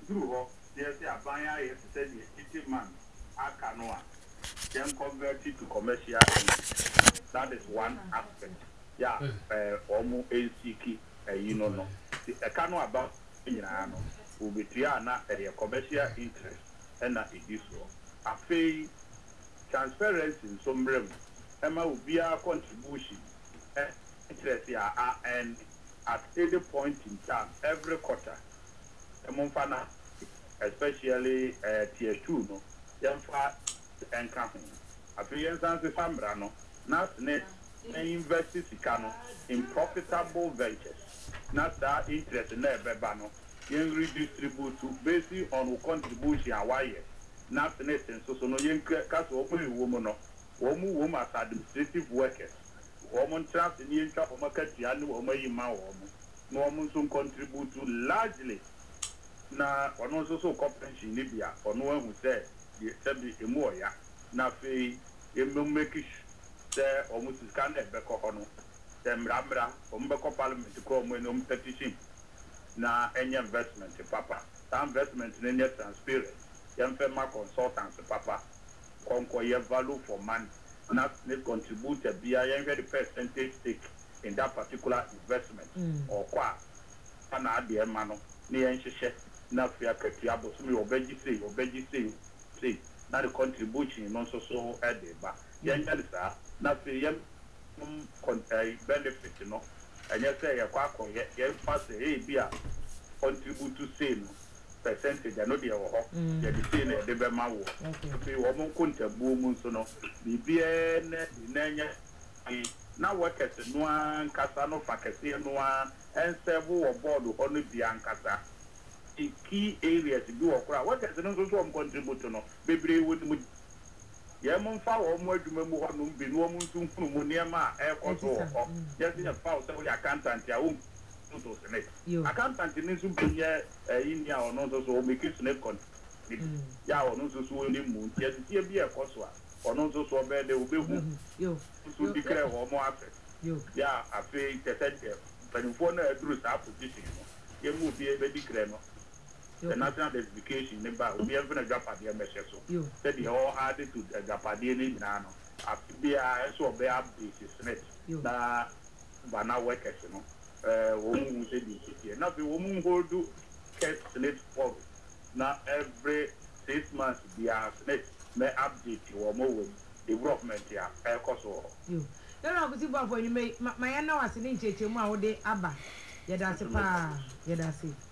through there's a buyer is said the 80 man Akanoa then convert it to commercial interest. That is one aspect. Yeah, almost ACK, you know, the Akano about will be Triana a commercial interest and that it is so. A pay transparency in some realm. Emma will be our contribution interest and at any point in time, every quarter, especially tier 2, no, Yamfa and Camping. A few years after Sambrano, not net invest in profitable ventures, not that interest in Bebano, young redistribute to based on contribution and wire, not net and so no young cast open woman, woman as administrative workers. Woman trust in the income of market, Yanu, or Mayima, no woman soon contribute to largely. Now, one also comprehension in Libya, or no one who said, the assembly a more ya, now say, you will make it there almost scandal back on them Rambra, from Bako Parliament to come when petition. Now, any investment, Papa, that investment in any transparent, young firma consultants, Papa, conquer your value for money. Not contribute a very percentage stake in that particular investment or qua an idea mano near not fair critiable so obey say not a contribution non so at the back young not the benefit you know and you say a quack or yet pass a beer contribute to say no percentage I know the the Bema war. Okay, woman couldn't boom so no. The BN, Nanya, now workers no one Casano Facasi no one and several or board only Biancasa. In key areas to do a crowd. What is another one contribute to no? Baby would Yamon foul or more to remember what no be no one to Muniama air control. Just in a foul, so I can't tell you. I can't continue to be India or not so make it snake con. Ya or not so in the moon. Yes, here be a coswa or not so bad they will be you to declare or more assets. Yeah, I feel the center. But in one Bruce opposition, you move be a baby cremo. The national education about we have been a Japadia measure. So said the whole added to the Japadian nano. After be a so be updated snake. Na bana workers, you know. Woman said it. Now the woman who do catch snake for now every 6 months they are snake may update you or more development here. You know, but when you make my now as an inch more day abba. That's a pa, that's it.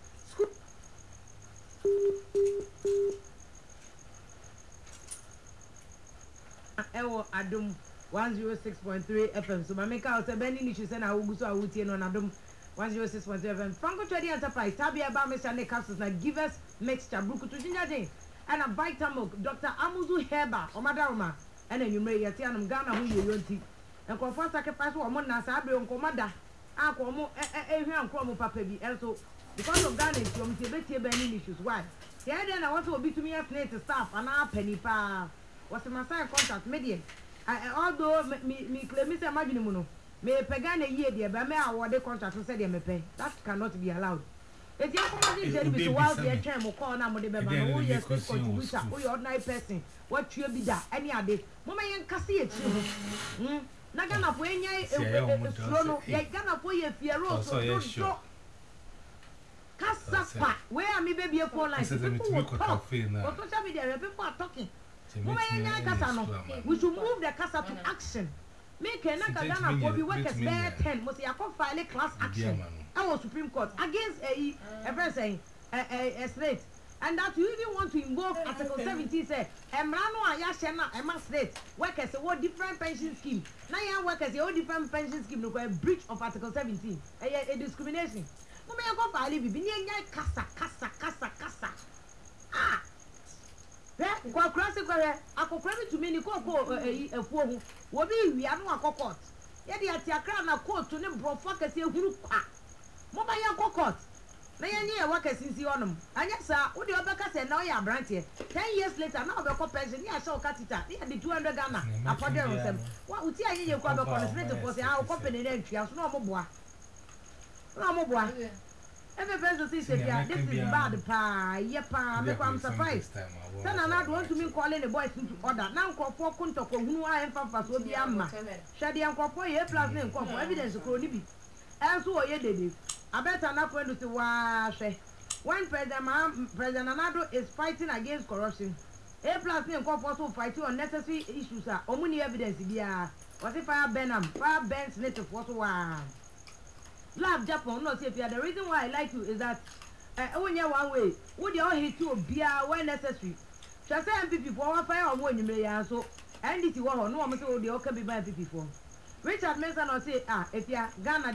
Ewo Adum 106.3 FM. So my make out a bending issues and I will go to on Adum 106.3 FM. Franco Trading Enterprise, Tabia Bamesa and capsules like give us mixture, Bruku to Ginger Day, and a Vitamilk, Dr. Amuzu Herba, or Madaruma, and then you may yet Ghana who you want to. And confirm sacrifice or Mona Sabi on Commander. Aquamo, and Chromo Papabi, also because of Ghana, you may bending issues. Why? The idea I want to be to me as native staff and our penny pa. Was a Messiah contract median. Although me claim Mr. Imagine may pagan a year, dear, but may award the contract to say they may pay. That cannot be allowed. If you come to while the term will call now, the baby, who is contributor, who your ordinary person, what you be that any other. Mama and Cassie, Nagana for any Frono, yet Gana for your Fiero, so Casa, where am I baby a phone line? What social media people are talking. We should move the casa to action. Make a Nakagana for the workers there 10. Must you file a class action? Our Supreme Court against a person, a slate. And that you even want to invoke Article 17 say, Emrano Ayashana, Emma State, workers what different pension scheme. Now workers all different pension scheme look a breach of Article 17, a discrimination. Mama go file it, be casa. Ah. Kwa krasi kwa akokrabi to me ni ko efuo hu wo bi wi anu akokot ye de atiakra na court ne brofo kase ehuru kwa mo ba ya kokot na ye nye wa kasinsi onom anya sa wo de obeka se na o ya branche 10 years later na obeko pension ya sha o katita ya de 200 Ghana apode ronsem wa uti anye ye kwa obeko no straight for say how company na ntwa so na mo boa every person says this is bad pa yepa me am surprised say na na want to me calling the boys into order now nkofo kontoko hunu a emfa so bi amma hwede nkofo ye plus ne nkofo evidence ko ni bi enso oye dede abeta na friend to wa hwe when President Anado is fighting against corruption A plus ne nkofo so fighting unnecessary issues are omuni evidence bia was it fire burns native for so love Japan no say the reason why I like you is that when you one way would you all hit you bia when necessary shall say MPP for one fire or one you may so and this one no am say the okay be by MPP for Richard Mason or say if you Ghana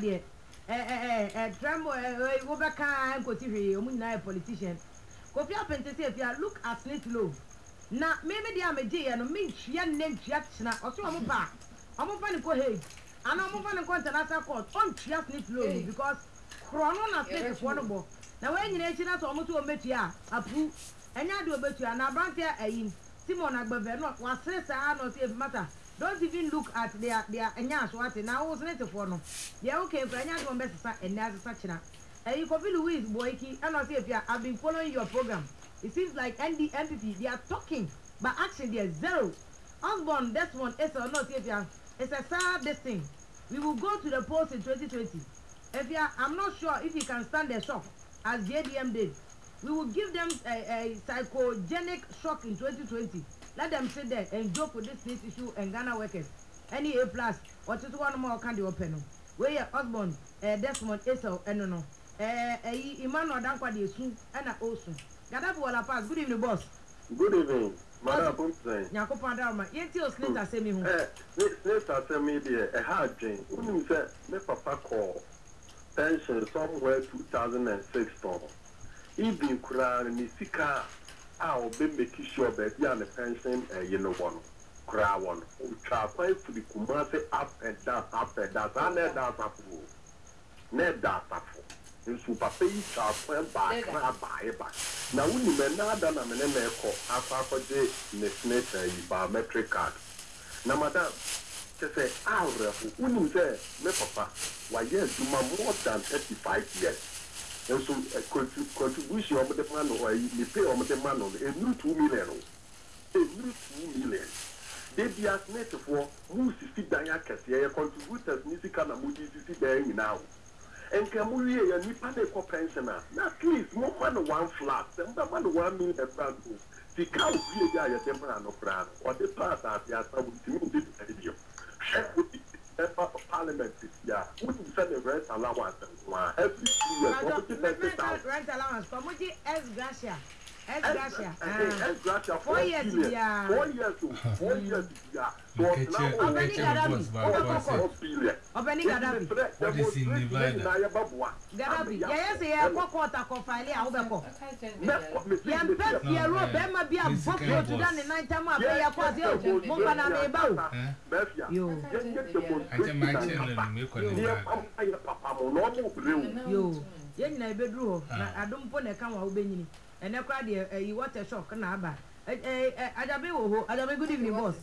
there tremble go back and go to a politician Kofi Apente say if you look at Snake Low na maybe they am a J and me tria name na or so am ba am fa ko hey and I'm moving to international court on just need loan because chrono na say for no bo na when you na so omo to ometua approve enya de obetua na branch ayin Simon Agbave no was say no say matter don't even look at their enya so ate na wo say for no they okay for enya do mbesa enya asesa kina Kofi Louis Boyki and I say if I've been following your program it seems like NPP they are talking but action there zero Osborne this one is or not if you it's a sad this thing. We will go to the polls in 2020. I'm not sure if you can stand the shock as JDM did. We will give them a psychogenic shock in 2020. Let them sit there and joke with this issue and Ghana workers. Any A plus or just one more can do open. Where your husband, Desmond Esau, and no. Emmanuel Dankwa de Su and a Osu. Gadafu wala pass. Good evening, boss. Good evening. Madam Pumpkin. Nyako Pandama, yeti o Snita semi hu. Snita semi there a hard thing. Unim say me papa call pension somewhere 2006 for. Even kura ni sika a obe make sure be dia na pension you know one. Kura one. O try find to the Kumasi up and down. Sa ne da tafu. Ne da tafu. Nsu papa yi try find back na ba. Na wuni me na ada na me ne ko afa je national biometric card na madam se say awre wuni say me papa wa yes do more than 35 years and so contribution of the man or you pay of the man a new 2 million they be as net for who see dan ya kese ya contributors ni sika na mu di sisi dan now and Camuri and Nipa pensioner. At least more than one flat, and more than 1 million francs. The cow be a guy at Temperano Fran, or the part that they are some video. Check with the parliament this year. Wouldn't send a rent allowance every 2 years. Rent allowance, Community S. Gracia. S. Gracia. 4 years. 4 years. 4 years. What is in Nevada? Gadabi, yes, I have quarter of File. I'll be called. Young Pep, your robe, Emma be a book to done in 9 times. I have was you. Mobana about you. I can imagine you. Yen na bedroom. I don't put a camera obeying. And I cried you what a shock na ba. Ajabe wo Ajabe good evening boss.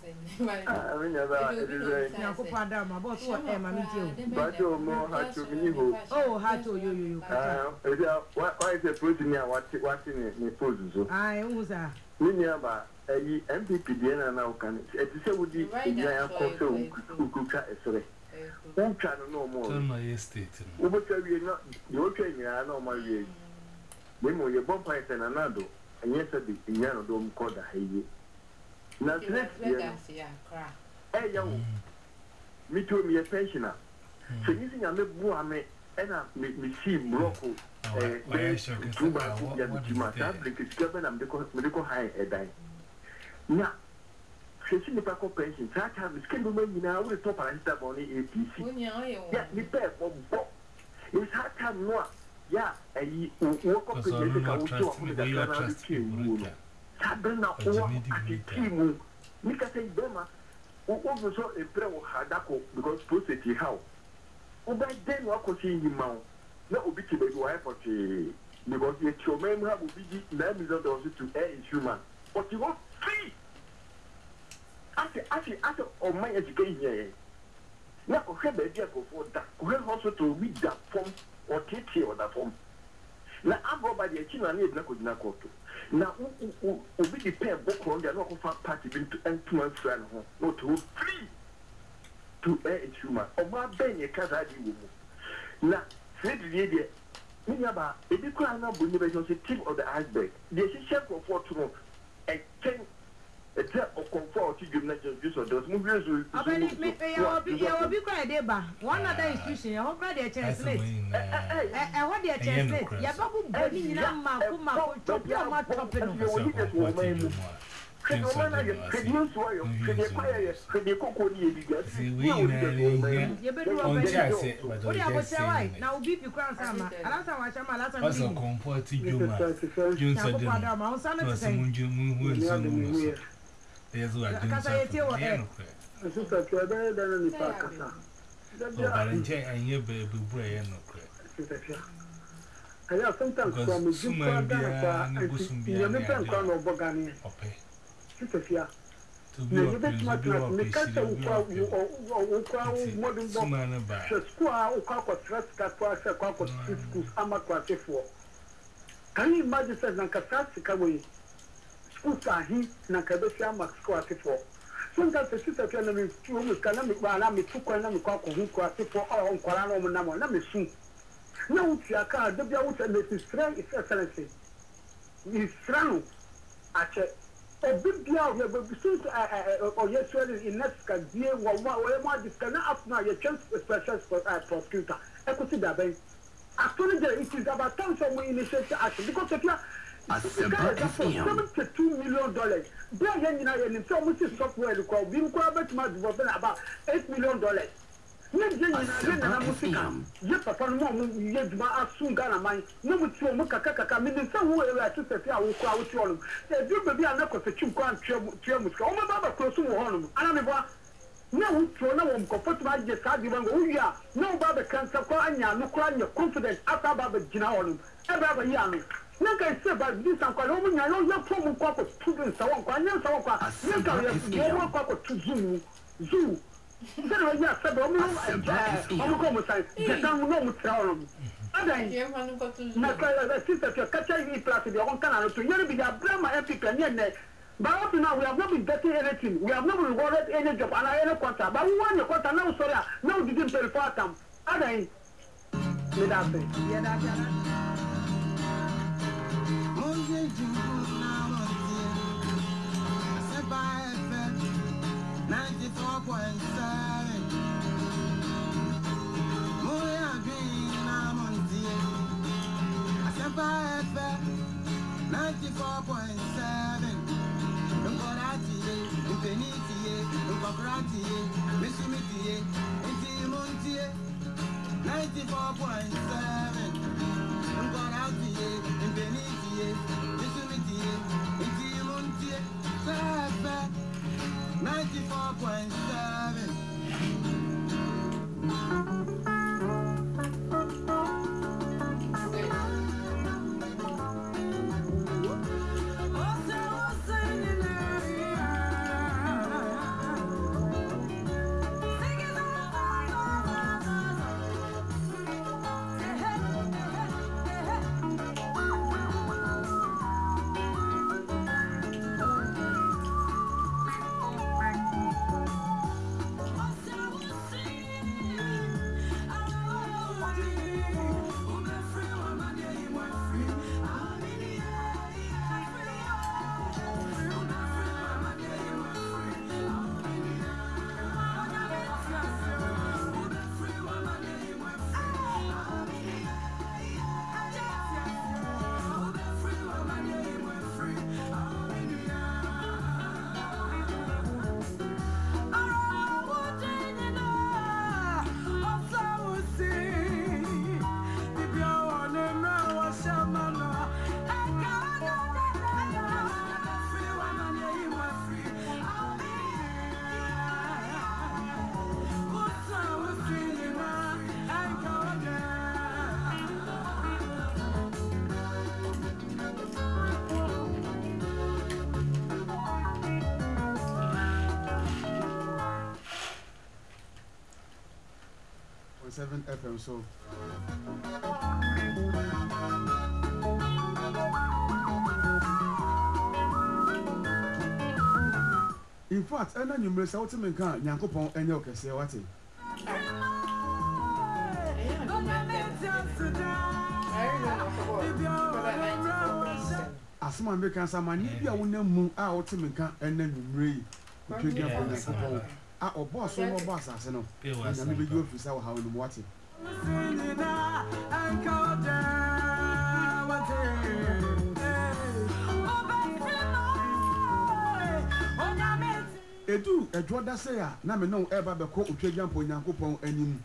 Nyako pada ma boss wo ma mi tie o. Bajo mo ha to mi ho. Oh ha to yo. Why is the protein ya what ni food so? Ah ehun sa. Ni ni aba yi MPP dey na na kan. E ti se wudi ya ko se ukuka esere. Un twa no mo. No estate. Wo be twa wie na yo twa nya na o ma wie. Mo ye bon pa ese na nado. And yes, the Indian don't call the hay. Now, next year, young, me too, me a pensioner. So, using a Muhammad and a see Morocco, two months, I'm the medical high a dime. Now, facing the back of pension, that time is can be now with top and step on the APC. Yeah, me pay for both. It's hard time no. Yeah, and you walk up to the team. Sabrina, or at the team, Nika say, Bema, who also a prayer Hadako because posted how. Oh, by then, what could see him now? That would be to the wife of the because your memory will be 9 million to air is human. But you want free. After all my education, now, have a vehicle for that. Who also to read that form. Or take care of that form. na abroba de chi na na edna ko dina koto na obi di pen bokro de na ko fa party bi to entuma fra no ho no to free to air human o ma ben ye kaza di wo mu na se di de ni aba e bi kura na bo ni be so tip of the iceberg de shi chef of what no e ken e te o comfort to give na just so those movies will abeli me ya obi kura de ba one other institution ya ho kura de translate what they translate ya babu boni nyina ma ko chop ya ma chop no Sifia. Na yebe tuma me kasa ukwa modern box. School ukwa kwa stress kwa schools ama kwa sefo. Can you imagine says na kasa sikawe school sahi na kabesi ama kwa sefo. So nga se sifia na me tuo kana me kwa na me tukwa na me kwa hu kwa sefo o nkwara na mo na me su. Na uti aka de bia uti na strength is excellency. Ni strano ache a big deal here, but since or yes, in next year, what this cannot up now, your chance special prosecutor. I could see that. I told you it is about time for me initiative action because if you are $72 million, they are in so much software called being quite about $8 million. Je papa no mo ye duma asunga na man no mutu mo kaka me nsa wo e atu sefi a wo kwa wo ti olum e du bebi an ko sechi ko an tue muska o ma baba ko so wo honum ana me boa na wo tu na wo comfort ma je sa di bango wo ya na wo baba kan sa ko anya no ko anya confident ata baba gina honum e baba yi anu na ka se ba di san ko wo nya yo fo mu ko ko tu din sa wo ko anya sa wo ko ye ka ye wo ko tu zu Sẹ́ni wọ́n yí àṣẹ́bẹ̀ ọmọ kọ́ mọ̀ sáyé jẹ̀dá ń náà mú tẹ̀rẹ̀ ọ̀rọ̀ mi. Adàyìn na sísè fi ọ̀kẹ́kẹ́ yìí plastic bí ọkọ̀ nkanà lọ́tọ̀ yẹ́rì bí i abúlé ma ẹ̀pì pẹ̀ ní ẹ̀nẹ́. But up to now we have not been getting anything. We have not been rewarded any job and any contract. But we want your contract now. Sorry, now we didn't pay for them. Adàyìn. Ní dàbẹ̀. Yẹ dàbẹ̀. FM so In fact, and then you may say to me, Yankopon and your Cassia, what? As someone becomes a man, you will never move out to me and then you read. Or boss or boss, I know. And maybe you will sell how in what it. Edu edwo da say a na me no eba be ko otwagyan po Nyankopon anim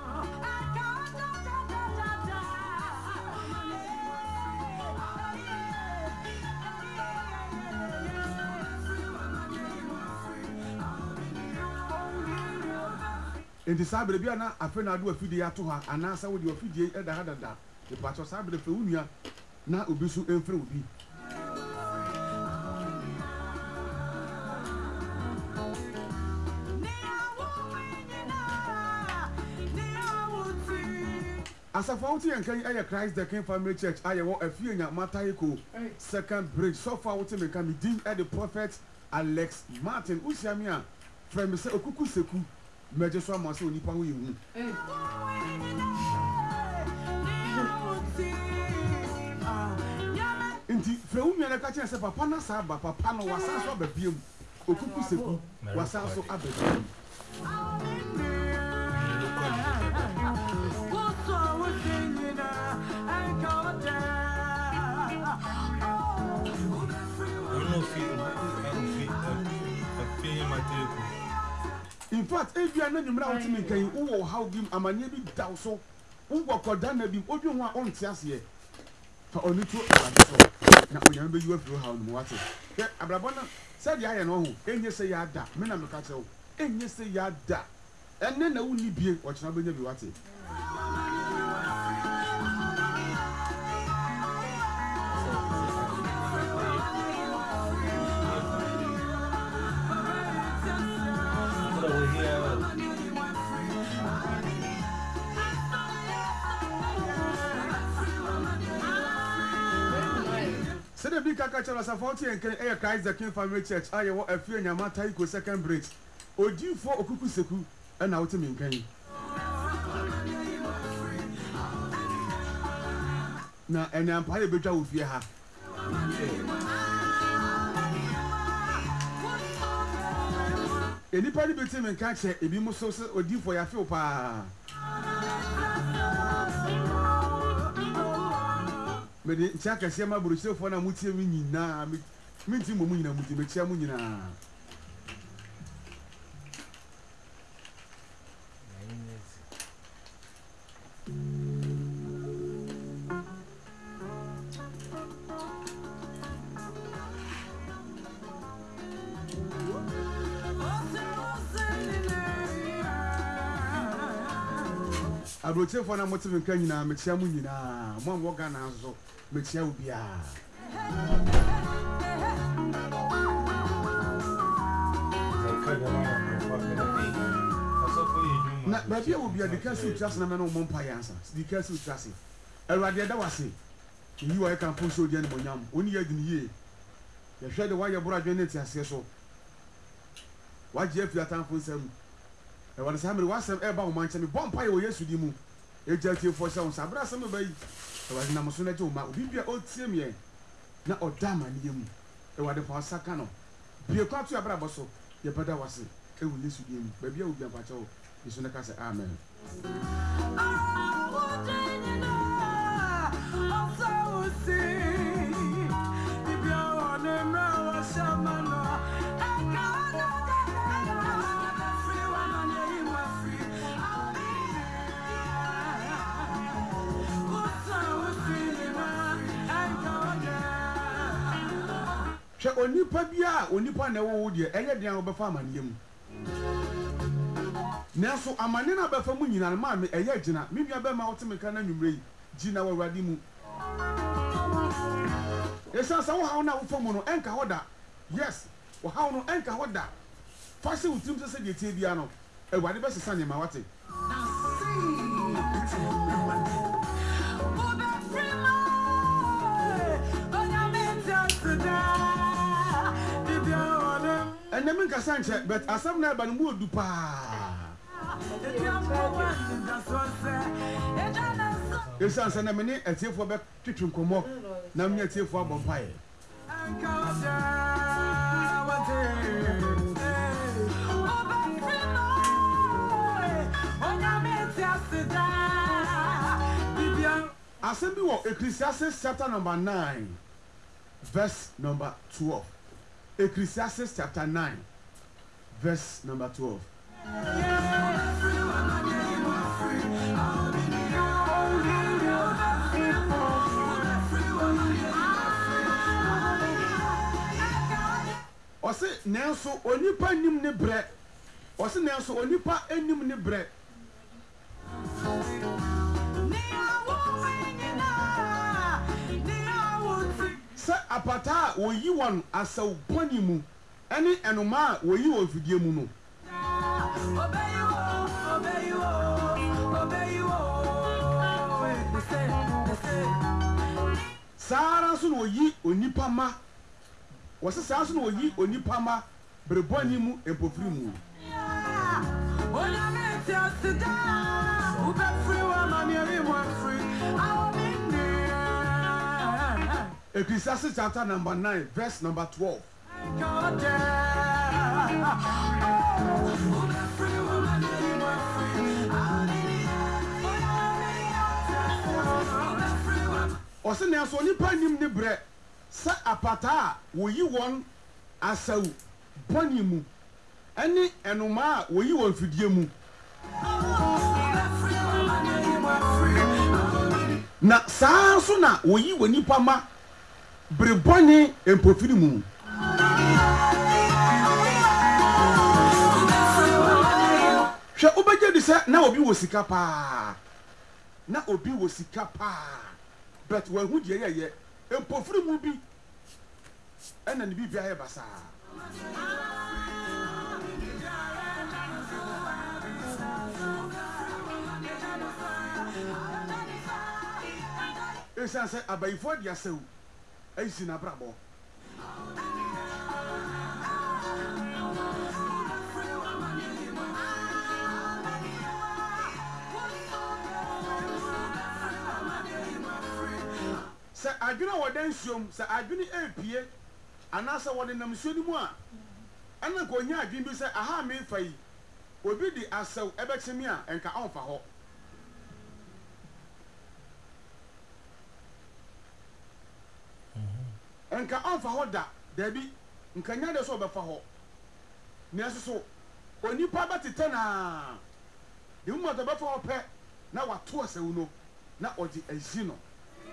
enti sabre bia na afa na do afidie ato ha anasa wo de afidie eda hadada e pacho sabre fe unua na obi su emfre obi Asafauti and Kenya Aya Christ the King Family Church. I want a few in Matayiko second bridge. So far, what me can be deemed at the prophet Alex Martin Usiamia from Mr. Okuku Seku. Major Swamaso Nipawu. Indeed, Freumia and Katia said, Papa Saba, Papa no was also a beam. Okuku Seku was also a beam. In fact, if you are not to me, can you how give a man be down so? Who walk or done be what you want on Tiasia? For only 2 hours. Now, remember you have to how and what it. Abrabona said, I know, and you say yada, Menam Castle, and you say yada. And then only be what you be what it. Said the big catcher was a 40 and can air Christ the King Family Church. I want a few in Yamata second bridge. Or do you for Okuku Seku and out to me, can you? Now, and I'm probably better with you. Anybody between and catch it, if you must also or do for your feel pa. But the Chaka Sema Brussels for a muti na minti mumina muti mechamunina. I will tell for a motive and canina, Mechamunina, one walk and also Mechia. But here will be a decasive just a man on Mompire, the castle chassis. A radiator was it. You I can push you again, Bonam, only a year. You share the wire brought Janet as so. What Jeff your time for some? And what is happening was some air bomb mentioned Bompire or yes with you. A jetty for some Sabra some bay. I was Namasuna to my Bibia old Simia. Not or damn and you. And what the for Sacano. Be a cop to a braboso. Your brother was it. It will listen to him. Baby, will be a patrol. It's on the casa. Amen. Only Pabia, only Pana would you, and yet down over farm and him. Now, so a man in a Bafamun and mammy, a yagina, maybe a bear mountain mechanic ray, Gina or Radimu. Yes, I saw how now for Mono and Kahoda. Yes, or how no and Kahoda. First, with him to say the Tibiano, and what the best son in Mawati. And then make a sanche, but as some never would do pa. It's a minute a tea for back to come up. Now, me a tea for bonfire. Assembly of Ecclesiastes chapter number 9, verse number 12. Ecclesiastes chapter 9, verse number 12. Ose nanso onipa nim ne bre. Ose nanso onipa enim ne bre. Sa apata oyi won asaw boni mu ene enoma oyi won fidie mu no. Sara so no yi onipa ma. Wose sara so no yi onipa ma breboni mu empofiri mu. Ecclesiastes chapter number 9, verse number 12. Ose na so nipa nim ne bre sa apata wo yi won asaw boni mu ene enoma wo yi won fidie mu na saa so na wo yi woni pa ma bre boni empofiri mu hwe obeje di se na obi wo sika pa na obi wo sika pa but when who je ye empofiri mu bi ena ne bibia ye basa esa se abayifo dia sew ayisi na brabo se adwuna wodan suom se adwuni epie anasa wode nam suoni mu a ana ko nya adwin bi se aha me fai obi di asew ebetimi a enka onfa ho enka onfa ho da dabi nka nya de so obefa ho ne asoso onipa batete na de mu to befa ho pe na wato asew no na oji azi no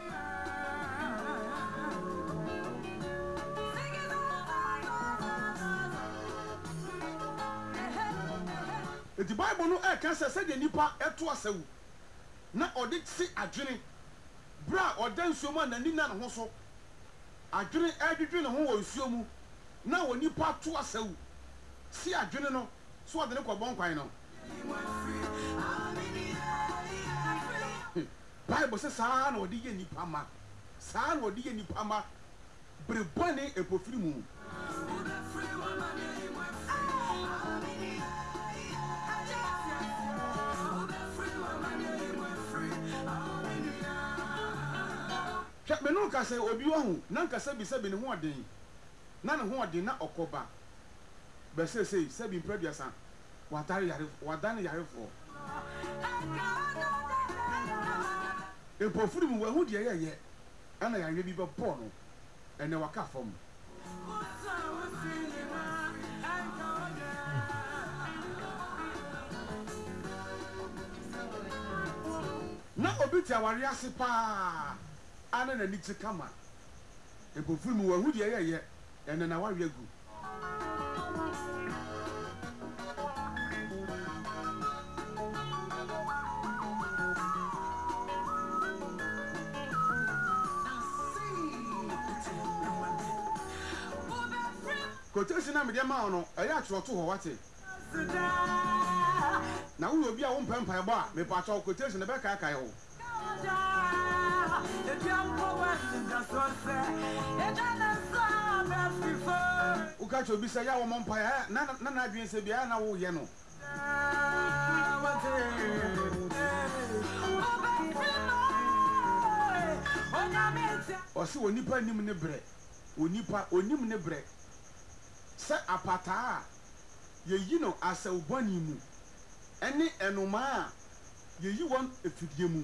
the Bible no can say the nipa eto asew na odi si adwene bra odan suoma na nina na ho so adwene adwedwe ne ho wo suomu na wo nipa to asew si adwene no so odi ne kobon kwan no Bible say sa na odi ye nipa ma sa na odi ye nipa ma bre bone epofiri mu me no ka say obi wo hu na nka sabi sabi ne ho odin na ne ho odin na okoba be say sabi producer watare yare wadane yare fo epofuri mu wa hu de ye ana yare bi be bo no ene waka fom na obi ti aware ase pa ana na niti kama epofiri mu wahu de ye ene na wawe agu kotesi na me ma ono eya atwoto ho wate na wo obi a wo mpempa ebo a me pa atwo kotesi na be kai kai ho catch obi say ya wo monpa na adwen se bia na wo ye no osi onipa nim ne bre onipa onim ne bre se apata ye yi no asawbani mu ene enoma ye yi won efidie mu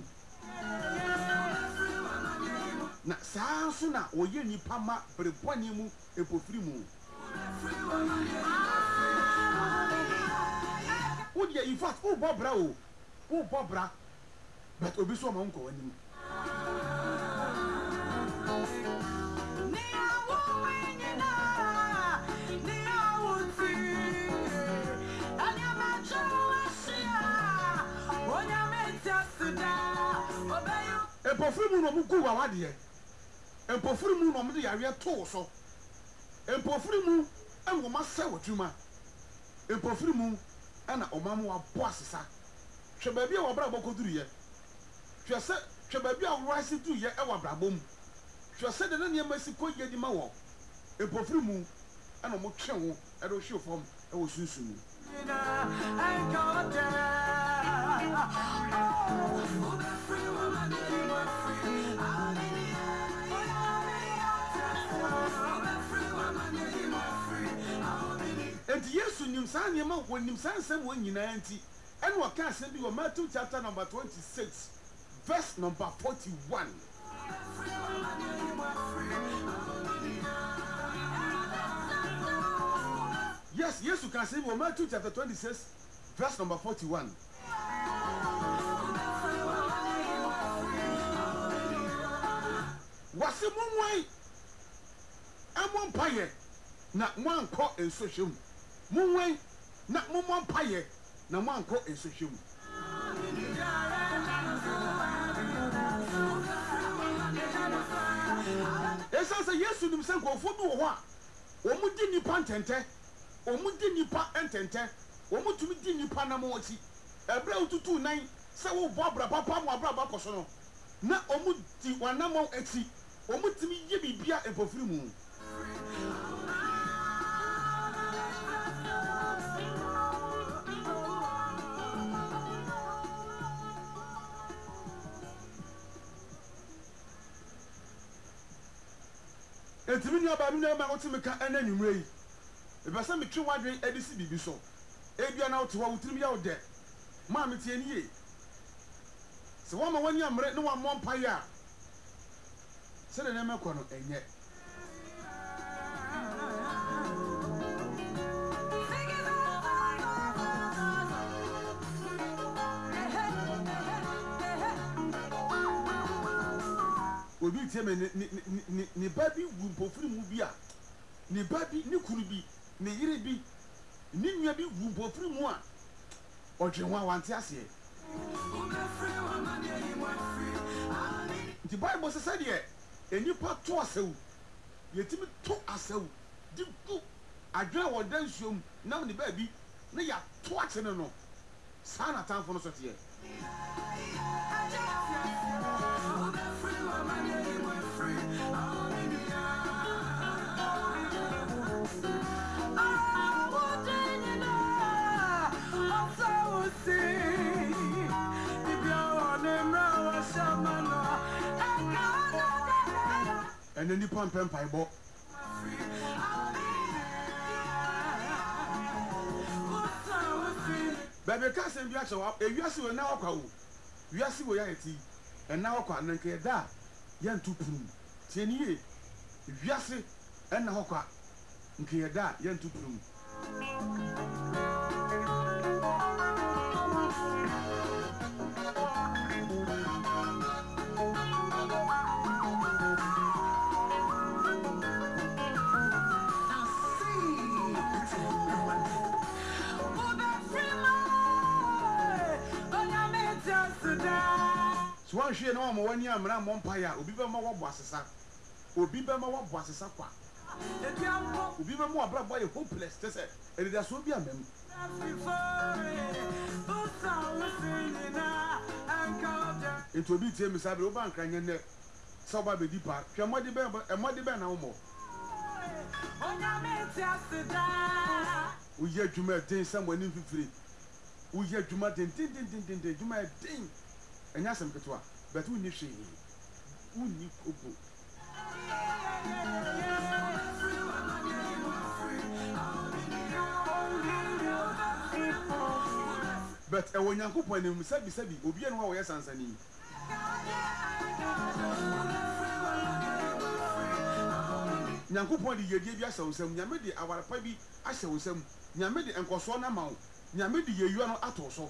na saa so na oye nipa ma bre boni mu epofiri mu o dia in fact o bobra but obi so ma nko anim empofiri mu no mu gu wawade empofiri mu no mu de yare to so empofiri mu engoma se wotuma empofiri mu ana omamu wa boasesa hwe ba bia wabra bokoduru ye hwe ba bia wrasi du ye e wabra bom hwe se de ne masi koje di ma wo empofiri mu ana mo twe wo e do hwe fom e wo sunsun enti yesu nim san ne ma wonim san sam won nyina anti ene o ka asem bi wo Matthew chapter number 26 verse number 41 yes yesu ka asem wo Matthew chapter 26 verse number 41 wase munwai amon paye na mwanko ensohwem munwai na momon paye na mwanko ensohwem esa se yesu nim sen ko fodu wo a omudi nipa ntente omudi nipa entente omutumi di nipa na mo oti ebra ututu nan se wo bobra papa mo abra ba koso no na omudi wanamo eti omutumi ye bibia empofiri mu etimi ni aba mi na ma wotimi ka ananwumre yi ebasa metwe wadwen edisi bibi so ebia na wote wa wotimi ya wode ma metie ni ye se wo ma wani amre ne wa mompa ya se de na mekọ no enye obi tie me ni babi wu mpofiri mu bi a ni babi ni kuru bi ni yire bi ni nwa bi wu mpofiri mu a odwenwa wante ase the Bible says here enipa to asewu yetimi to asewu di gu adwen wo dansuom na ni babi na ya to ate no sana tanfo no sote here and then you pump and pipe. Baby, can't send you out. If you see now, you are see where I see, and now I can't get that. Yan to prune. 10 years. If you see, and now I can't get that. Yan to prune. So one share no more 1 year man mompire obi be ma wo boasesa obi be ma wo boasesa kwa obi be ma abra boy hopeless te say e dey so bi amem it obi tie me sabe oba nkranye ne so ba be dipa hwe modi be na wo mo Uye adwuma den someone in fifiri. Uye adwuma den adwuma den. Enya asem ketwa, but we ni hwe. Uni kogo. But e wonyankopon ni sabi obi enu wa wo yesansani. Nyankopon di yedie bi asawusam nyame di awarapa bi asawusam nyame di enkoso na mawo nyame di yeyu no ato so.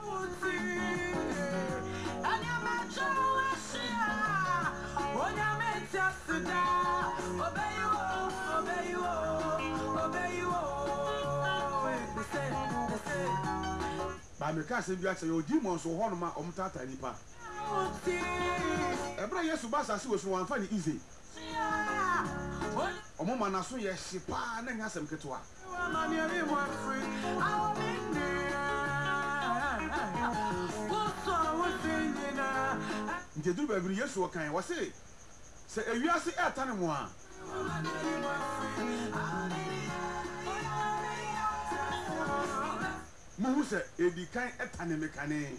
Ba me ka se bi ase yo di mo so ho no ma omtata nipa. Ebra Yesu ba sase wo so wanfa ni easy. Omo mana so ye hyepa na nya asem ketwa. Nje duru ba bi Yesu okan wo se ewiase etane mo a Muhu se edikan etane mekane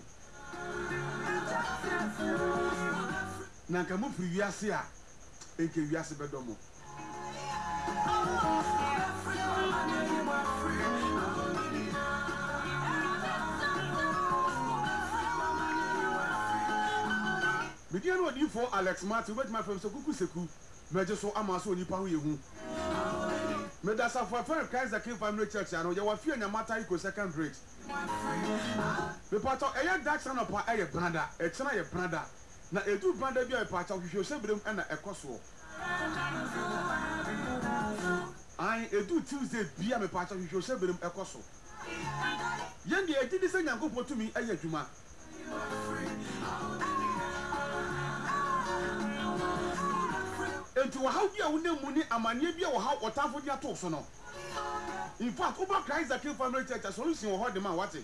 na nka mu firi wiase a enke wiase bedomo Mediano odi for Alex Martin wait my friend so kuku seku meje so amaso onipa ho yehu Medasa for Christ the King Family Church ano ye wa fie nyamata iko second grade Me pato eya dark son of eye brother e tena ye brother na edu brother bi e pato hwehwe se brem na ekoso ai edu Tuesday bia me pato hwehwe se brem ekoso yende e didi se nyankopɔ tumi eye adwuma enti wa haw bia wonam ni amane bia wo haw otafo dia to so no in fact over Christ the King Family Church solution wo ho de man wate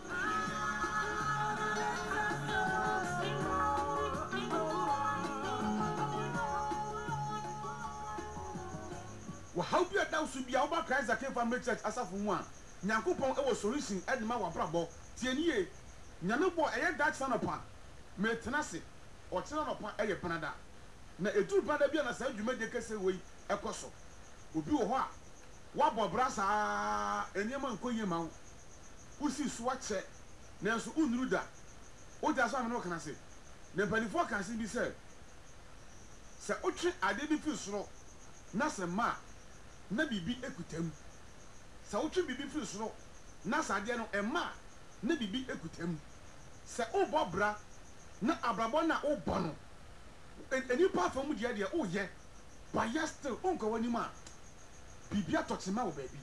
wa haw bia daw so bia over Christ the King Family Church asafo mu a nyankopon e wo solution e de ma wa brabo tie nie nyame bo eye that son opa me tenase o tena no pa eye penada na edu bada bia na sa adwuma de kese wei ekoso obi wo ho a wa bobra sa enema nkoye ma wo usi so ache na so unuru da o ja so amene kana se na palifo kan se bi se otwe ade bi fi soro na se ma na bibi ekutam sa otwe bibi fi soro na sa ade no ema na bibi ekutam se o bobra na abrabo na o bono eni pa fa mu dia dia o ye ba ya still on ko wani ma bibia totima wo baby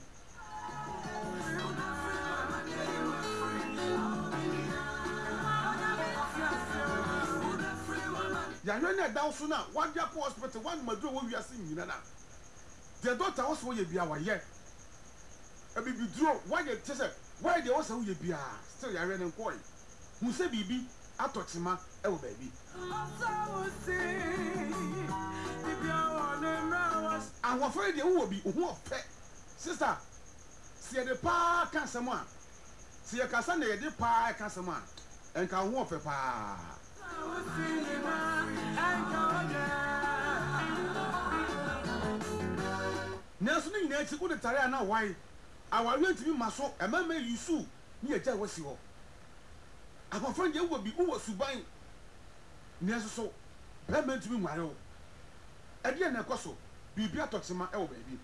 ya no na daw so na wa dia ko hospital one maduro wo wiase nyina na the doctor was wo ye bia wa ye abibi duro wa ye tese why dey was wo ye bia still ya re ne nkoi hu se bibi atotima e wo baby and what for the who be who pet sister see the pa can someone see a casa na the pa can someone and can who fe pa Nelson in the good tare na why I want to be maso e ma me yusu ni eja wasi ho our friend you will be who was suban Nelson so payment to be nware o e dia na ekoso bibia toksima e wo baby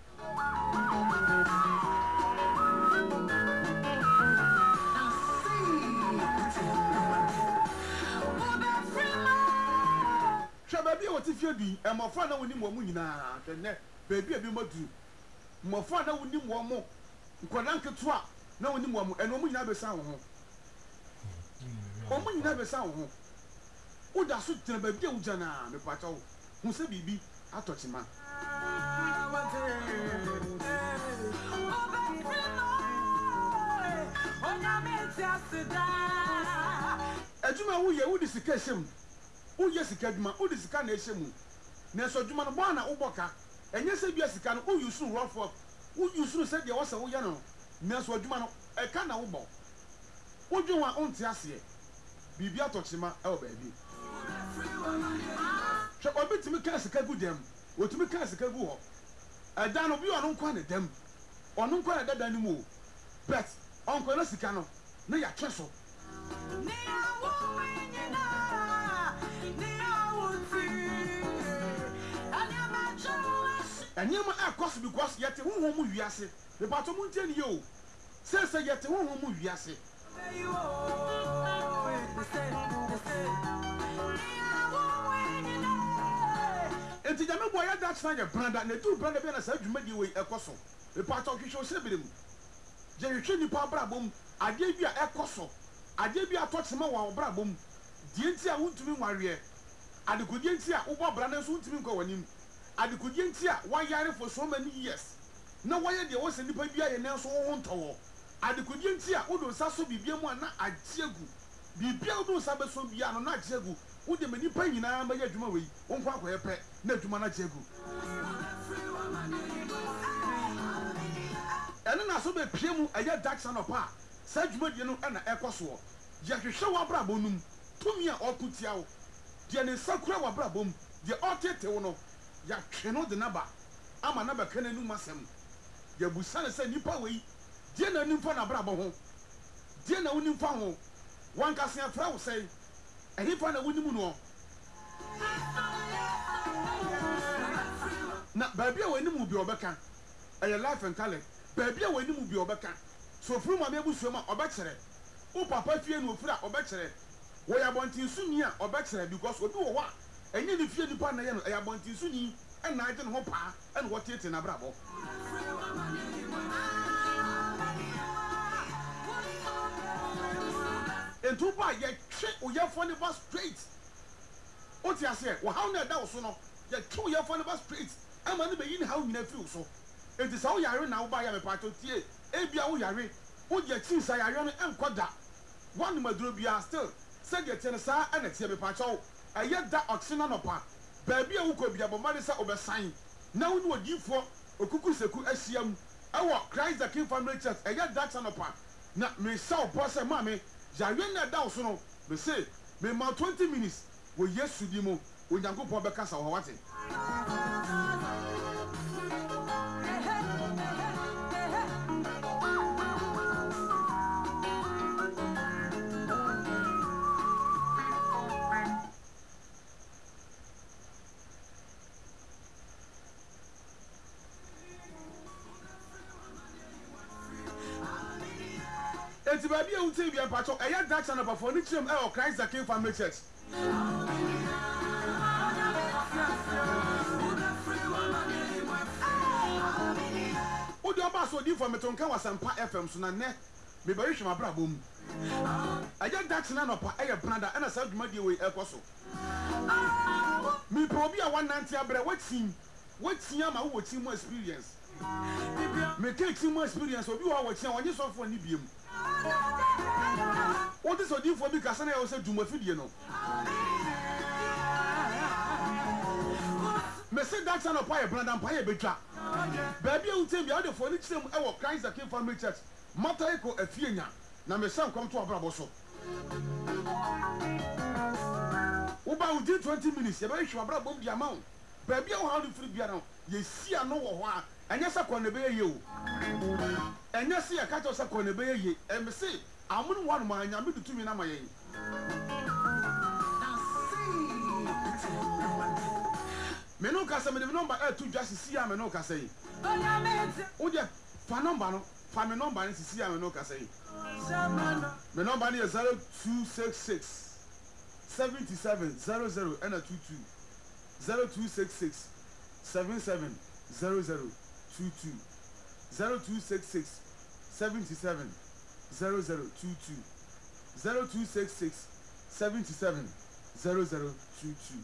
Shababi o ti fie bi e mo fa na woni mo mu nyina tene baby abi modu mo fa na woni mo mo nkoda nketua na woni mo mo eno mo nyina be san wo ho o mo nyina be san wo ho o da so tene baby e wuja na me pa cha wo hu se bibi atochima Ejuma wo ye wo di sika hyem wo ye sika dwuma wo di sika na hyem na so dwuma no bo na wo boka enye se bia sika no o use no rough work o use no se dia wo se wo ya no na so adwuma no e ka na wo bo wo dwon a onti ase bibia tochima e o baabi hwe obetimi ka sika gu dem wotumi ka sika gu ho ada no bi ono nkwa ne dem ono nkwa na dada ni mu bet onko na sika no na ya twe so anyama akos because yete honhom mu wiase me pato mu ntie ni yo se yete honhom mu wiase enti jame boya that na ye branda na du branda be na sa dwuma di we ekoso me pato hwehwe se bere mu je hwehwe nipa brabom ade bi a ekoso ade bi atotsema wa brabom die nti a wuntumi nwareɛ adekodie nti a wobɔ bra na so wuntumi nkɔ wanim adekodie nti a wayare for so many years na waye de wo se nipa bi aye na so wo ntɔwɔ adekodie nti a wodo sa so bibia mu na agiegu bibia wodo sa be so bia no na agiegu wode me nipa nyinaa ma ya adwuma wei wo nkɔ akɔyɛ pɛ na adwuma na agiegu ɛno na so be pie mu ɛyɛ dark sun opa sa adwuma die no na ɛkɔsoɔ je hwehwɛ wa bra bonum tumi a ɔkutia wo de ne sakura wa bra bom de ɔtete wo no ya twe no de naba ama na bɛka na num asɛm ya busane sɛ nipa wei de na nimfa na bra bo ho de na wonim fa ho wanka se afra wo sɛ ɛhi fa na wonim no na baabi a wonim bi obɛka ɛyɛ life and talent baabi a wonim bi obɛka so furu ma me busuo ma obɛkyerɛ o papa fie no ofura obɛkyerɛ wo ya bontin suni a obɛkyerɛ because obi wo wa enye ne fie nipa na ye no ya bontin suni na agye ne ho paa na wo tete na brabo entu ba ye twe o ye fo ne ba straight o ti ase wo how na da wo so no ye twe o ye fo ne ba straight ama ne be yi ne how nyina fi wo so enti sa wo yare na wo ba ya me pato tie ebia wo yare wo je tin sa yare no enkoda one maduro bia still said ye ten sa ana tie me pacho aye da oxina no pa baabi a wo ko bia bomade sa obesan na wo ni odifo okuku seku ahyiam ewo Christ the King Family Church aye da no pa na me sa opo se ma me yare na da wo so no me say me ma 20 minutes wo Yesu di mo onyankopon be kasa wo wate enti baby e unte bia pacho eya dark channel ba for ni chim e Christ the King Family Church o di oba so di for metonka wasampa FM so na ne me ba hwehwe mabra bom eya dark channel no pa eya branda e na sa dwuma die we ekoso me probi a 190 abre wetin ama wo team experience me take team experience obi wa wo tia onye so for ni biem what is odi for bi kasa na e say dwuma fidie no me say that channel pa e branda pa e betwa baabi e utem bia de for ni chirem e wo Christ the King Family Church mata eko afienya na me say come to abrabo so wo ba udi 20 minutes ye ba hwe abrabo bia ma wo baabi e wo ha no free bia no ye sia no wo ho a anya sa kɔ ne be ye o anya se ya ka to sa kɔ ne be ye em se amunu wanu ma anya me dutumi na ma ye me no ka se me de number to just see ya me no ka say o je fa number no fa me number ni see ya me no ka say me number ni 0266 7700 and 22 0266 7700 22 0266 77 0022 0266 77 0022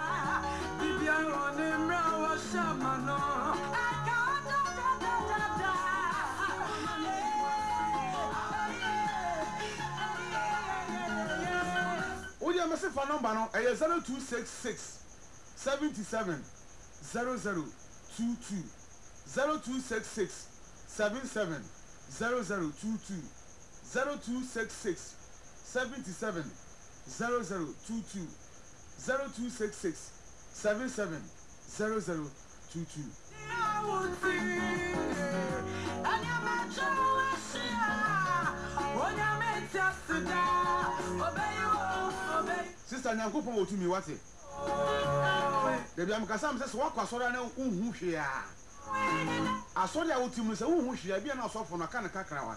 Oya me se fa number no 0266 77 00 0022 0266 77 0022 0266 77 0022 0266 77 0022. Sister Nyankopon wo tumi wate. Debi am kasam se so wakwa na unhu hwe a. Asori a wotimu se unhu hwe bia na asofo no aka ne kakrawa.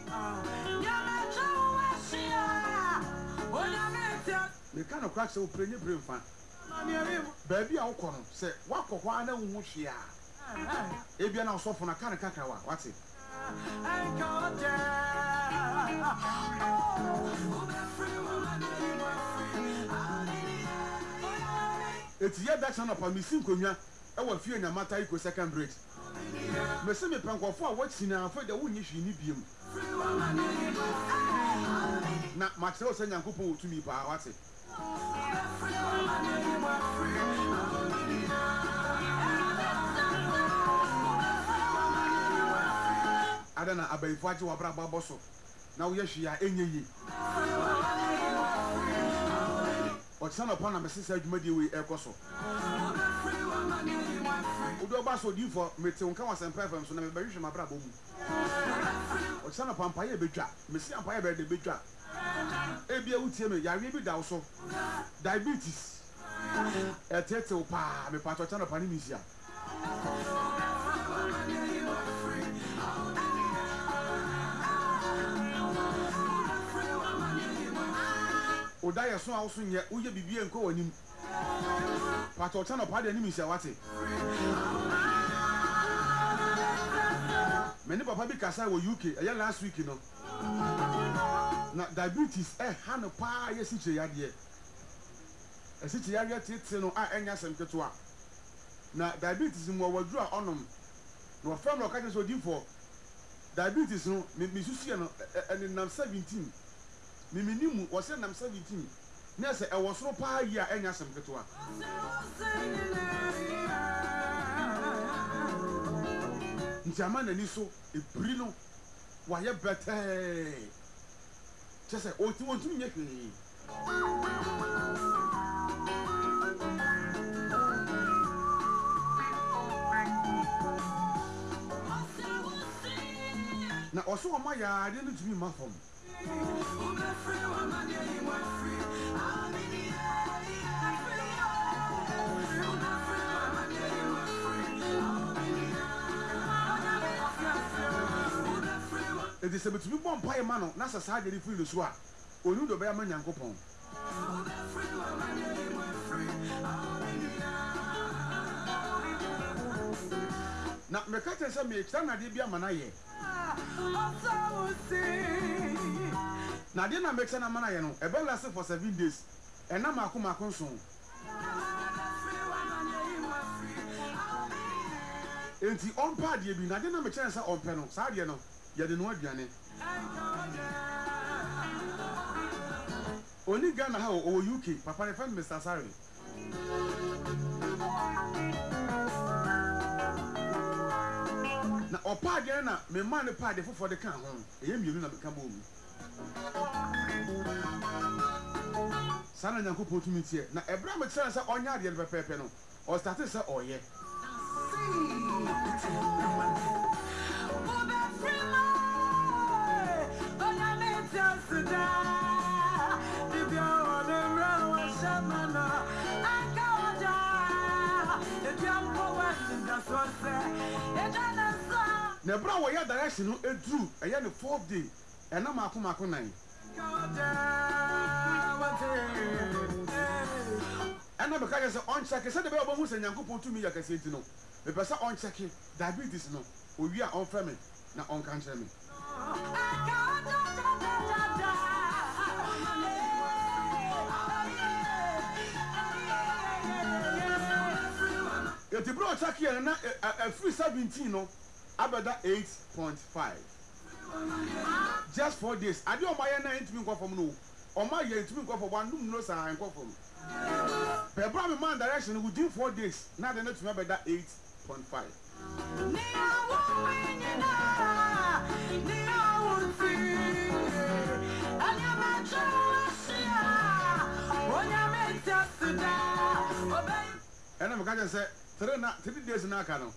Me kana kwa se oprenye bremfa. Baby a wokọ no se wakọ kwa na unhu hwe a. Ebia na asofo no aka ne kakrawa wate. Eti ye that son of a missing konya e wa fie nya mata iko second grade. Me se me pankofo a wati na afo de wonyi hwi ni biem. Na ma tell se Nyankopon otumi pa wate. Adana abaifo age wa bra babo so na wo ye hwe a enye yi. Otsana pa na mesesa adwumadi we ekoso. Odo ba so di for mete wonka wasempa fam so na me bahwehwe mabra bo mu. Otsana pa mpa ye bedwa, mesi ampa ye be de bedwa. Ebia wutie me yare bi da wo so. Diabetes. Etete pa me pa otsana pa ni misia. Oda ye so awso nye uye bibie nko wanim. Pato chano pa de anim sia wate. Meni papa bi kasa wo UK eya last week no. Na diabetes hano pa ye siche yade. Siche yade tete no a enya semketo a. Na diabetes mo wadru a onom. No fam no ka je so di for diabetes no me susu no en nam 17. Miminimu was nam 17. Nese e wosoro pa yi a enya semketo a. Njama na ni so ebri no wa ye bete. Chese o ti won tumi nye hwe. Na oso o ma ya de no tumi ma fom. It is about to be born by a man, not a side if we lose one. Onu do be a man Nyankopon. Na me ka tell say me extend na bia manaye. Na dey na make say na manaye no, e be last for 7 days. E na mako so. Enti on pa de bi na dey na me chance on pe no, sa de no. Yade no aduane. Oni Ghana ha o UK, papa ne friend Mr. Sari. Na opa de na me man ne pa de fofo de kan ho. Eye mienu na me kan bo mu. Sana Nyankopon tumi tie. Na ebra me tsara sa onya de pepepe no. O start say oye. Na bra wo ya direction no edru eya ne 4th day e na mako nan ana be ka say on check say de be obo se Nyankopon tumi ya kase enti no me pesa on check diabetes no owi a on fra me na on kan kire me eti bro check here na free 17 no abeda 8.5 just 4 days ade o maye na intimi nkwa fom no o maye intimi nkwa fom one no sa nkwa fom pe bra me man direction within 4 days na de na tumi abeda 106.5. And I'm going to say 3 days in Akano.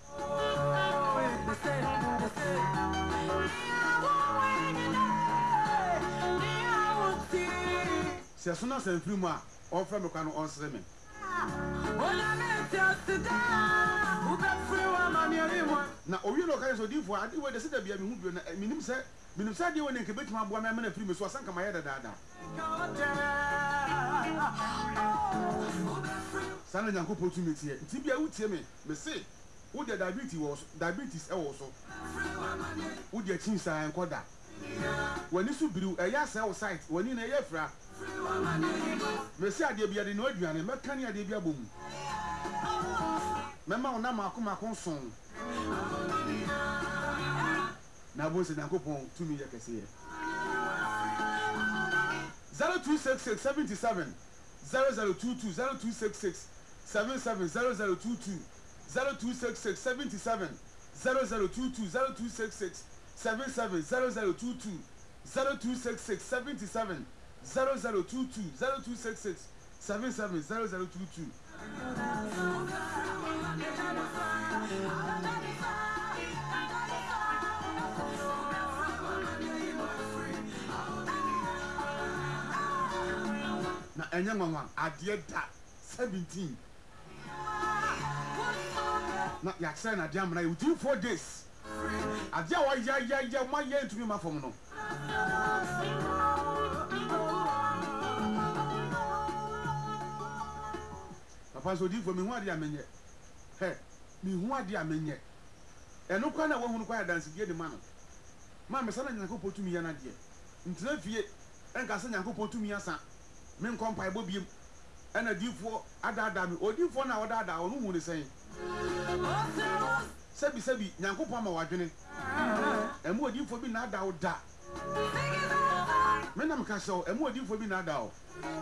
Se soon as a few more, all from the canoe on swimming. Now, you look at so deep for I do what the city be a minimum said, minimum said you when you can bet my 1 minute 3 minutes was sunk my head at that. Sana nyanko potu me tie nti bia wutie me say wo de diabetes also wo de chinsa enkoda wani su biru eya cell site wani na eya fra me say ade bia de no aduane meka ne ade bia bom mema ona makoma son na bo se nyanko pon tu mi ye kese ye 0266 77 0022 0266 770022 0266 77 0022 0266 770022 0266 77 0022 0266 770022 na enya mama adie da 17 na ya say na dia mra within 4 days adia wa ya ma ye ntumi ma fom no papa so di for me hu ade amenye he me hu ade amenye eno kwa na wo hu kwa ya dance die de ma no ma me sana nyanko potumi ya na de ntina fie enka sa nyanko potumi asa me nkompa ebo biem ena difo adada me odifo na odada onu hu ne sen sebi nyankopon ma wadwene emu odifo bi na ada oda me na me ka so emu odifo bi na ada o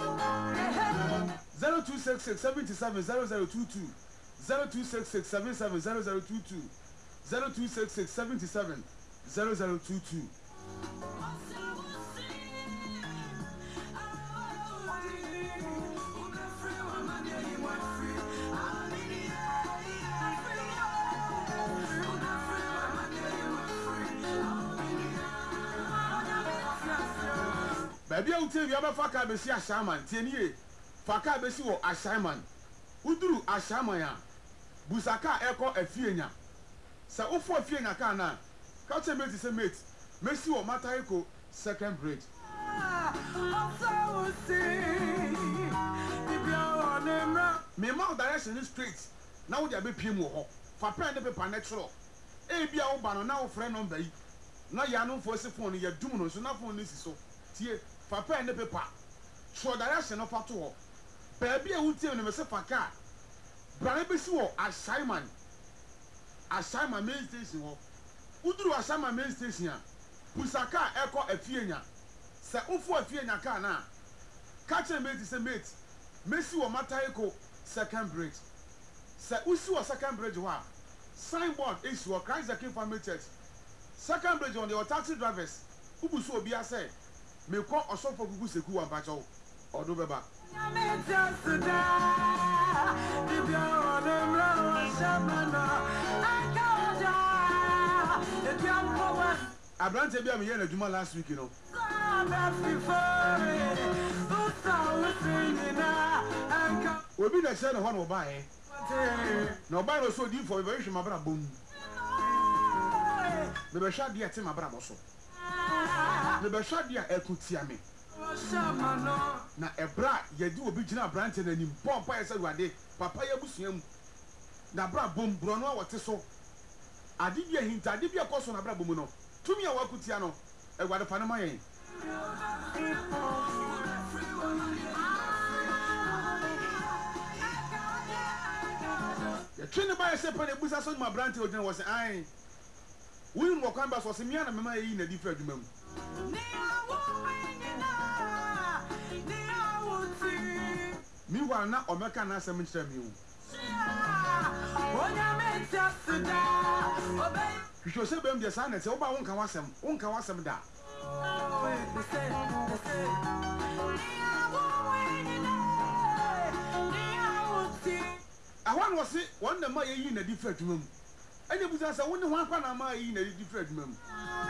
0266 77 0022 0266 77 0022 0266 77 0022 Baby out here, you have a faka besi a shaman, tienie, faka besi wo a shaman. Uduru a shamaya, busaka echo a fiena. Sa ufo fiena kana, catch a mate is a mate, Messi or Mataiko, second grade. Me mouth direction is straight. Now they be pimo, for pen the paper natural. A be our banner now, friend on bay. Now you are no for a phone, you're doing so not for this so. Tie. Papa and the paper. Show direction of photo. Baby, I will tell you, Mr. Faka. Branabisu, a Simon. A Simon main station. Udru a Simon main station. Pusaka echo a fiena. Sa Ufo a fiena kana. Catch a mate is a mate. Messi or Mataiko, second bridge. Sa Usu a second bridge. Signboard is your Christ the King family church. Second bridge on the taxi drivers. Ubusu be a say. Me ko osofo gugu seku wa bacho odo beba Abrante bia me ye na djuma last week you know obi na se na ho no ba e na ba no so di for be hwe mabra bom me be hwa dia te mabra bo so me be hwa dia ekutia me na ebra ye di obi gina Abrante na nim pompa ye se ruade papa ya busuam na bra bom bro no a wote so ade bia hinta ade bia koso na bra bom no tumi a wakutia no egwade fa na mayen ya twene ba se pa na busa so ma Abrante ogina wo se ai we mo kan ba so se mia na mema yi na di fa adwuma mu mi wa na omeka na asem nkyerɛ mi o hwehwɛ sɛ bɛm deɛ saa na ɛsɛ woba wonka wasɛm da ahɔ na wɔse wɔn na ma yɛyi na di fɛ adwuma mu ɛnyɛ busa sɛ wo ne ho akwa na ma yɛyi na di fɛ adwuma mu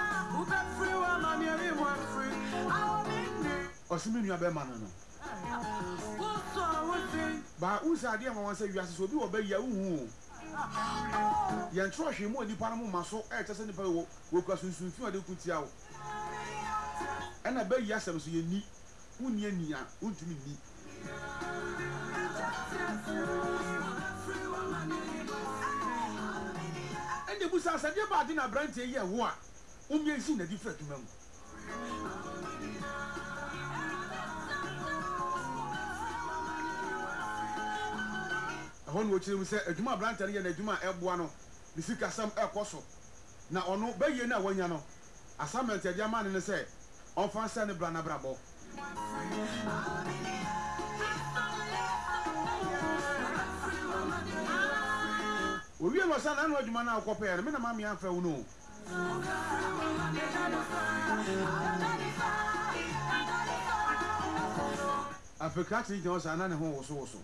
ɔse me nua bɛma no no ba wosa adeɛ ma wɔn sɛ wiase sɛ obi wɔ bɛyi a wohu o yɛntwerɛ hwee mu nipa no mu ma so ɛkyɛ sɛ nipa wɔkura sunsunfi a de ku tia wo ɛna bɛyi asɛm so yɛni wonni ani a wontumi nni ɛnna busa asɛdeɛ baade na aberanteɛ yi ɛho a womiɛnsi na di firi adwuma mu ɛhɔ na wɔkyerɛ mu sɛ adwuma aberanteɛ no yɛ na adwuma a ɛboa no ne sikasɛm ɛkɔ so na ɔno bɛyie no a wanya no assignment ɛde ama ne ne sɛ ɔmfa nsɛ ne bra nabrabɔ owie no ɔsa na ano adwuma no a wokɔpɛɛ no me na mame amfɛ wo no afei krakye gyina hɔ saa na ne ho wo so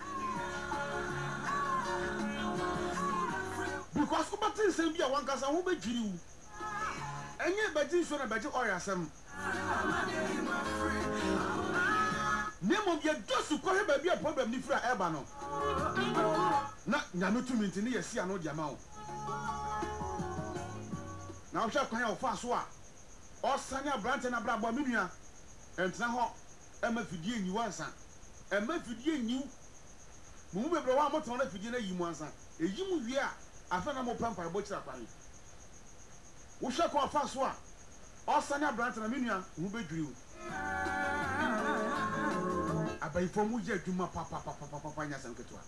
because wobɛte nsɛm bi a wankasa ho bɛdwiri wo ɛnyɛ bɛgye nsuo na bɛgye ɔyɛ asɛm na mmom yɛdɔ so kɔhwɛ baabi a problem ne firi a ɛba no na nyame tumi nti ne yɛsi ano de ama wo na wohwɛ kwan a wɔfa so a ɔsane aberante no abrabɔ me nua ɛntena hɔ ɛma fidie nyiw ansa ɛma fidie nyiw mo mu bebree wɔ a motɔn na fidie no ayi mu ansa ɛyi mu wie a afɛ na mopɛ mpaebɔ kyerɛ kwan wohwɛ kwan ɔfa so a ɔsane aberante no me nua wo bɛdwiri wo abayifo mu yɛ adwuma papapapapa nya asɛm ketewa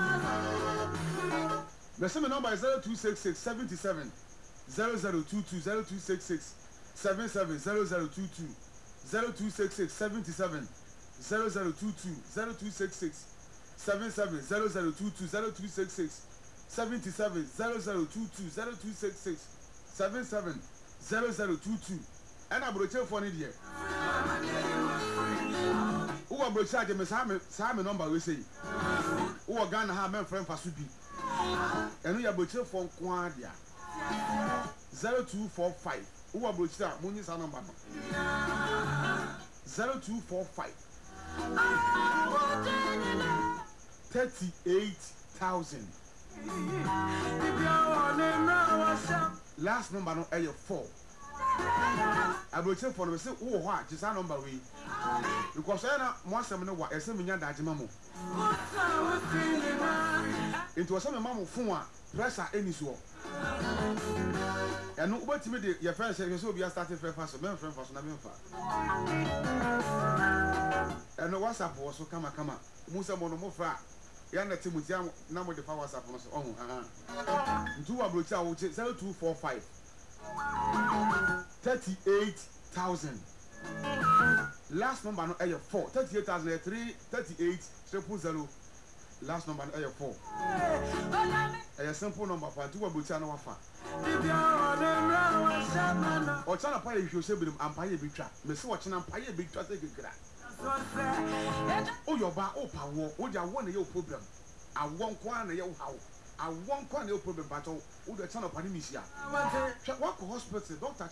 mɛsɛ me number is 0266 77 0022 0266 77 0022 0266 77 0022 0266 77 0022 0266 77 0022 0266 77 0022 ɛna aborɔkyerɛfoɔ no deɛ wowɔ aborɔkyerɛ agye me saa me nɔmba wei sei wowɔ Ghana ha mɛmfrɛ mfa so bi ɛno yɛ aborɔkyerɛfoɔ nko ara dea 0245 wowɔ aborɔkyerɛ a monyi saa nɔmba no 0245 38,000 last number no ɛyɛ 4 aborɔkyerɛfoɔ no bɛsɛ wowɔ hɔ a gye saa nɔmba wei because ɛna mo asɛm no wa ɛsɛ menya dagye ma mo nti wɔsɛ mema mo fon a pressure ɛni soɔ ɛno wobɛtumi de yɛfrɛ hyɛ sɛ obi astarte frɛ fa so mɛmfrɛ mfa so na memfa ɛno whatsapp wɔ so kamakama mu sɛ mo no mofrɛ a yɛna te mu tia na mo de fa whatsapp no so ɔho nti wo aborɔkyerɛ a wokye 0245 38,000 last number no ɛyɛ 4 38,000 3 38 000 last number no ɛyɛ 4 ɛyɛ simple number pa nti wo aborɔkyerɛ no wafa ɔkyena pa yɛ hwɛ sɛ binom ampayɛ bi twa mɛsɛ ɔkyena mpayɛ bi twa sɛ gekra woyɛ ɔba wopa wɔ wode awɔ na yɛ wo problem awɔ nko a na yɛ wo haw awɔ nko a na yɛ wo problem batɔ wode kyena ɔpa ne mehyia hwɛ woakɔ hospital doctor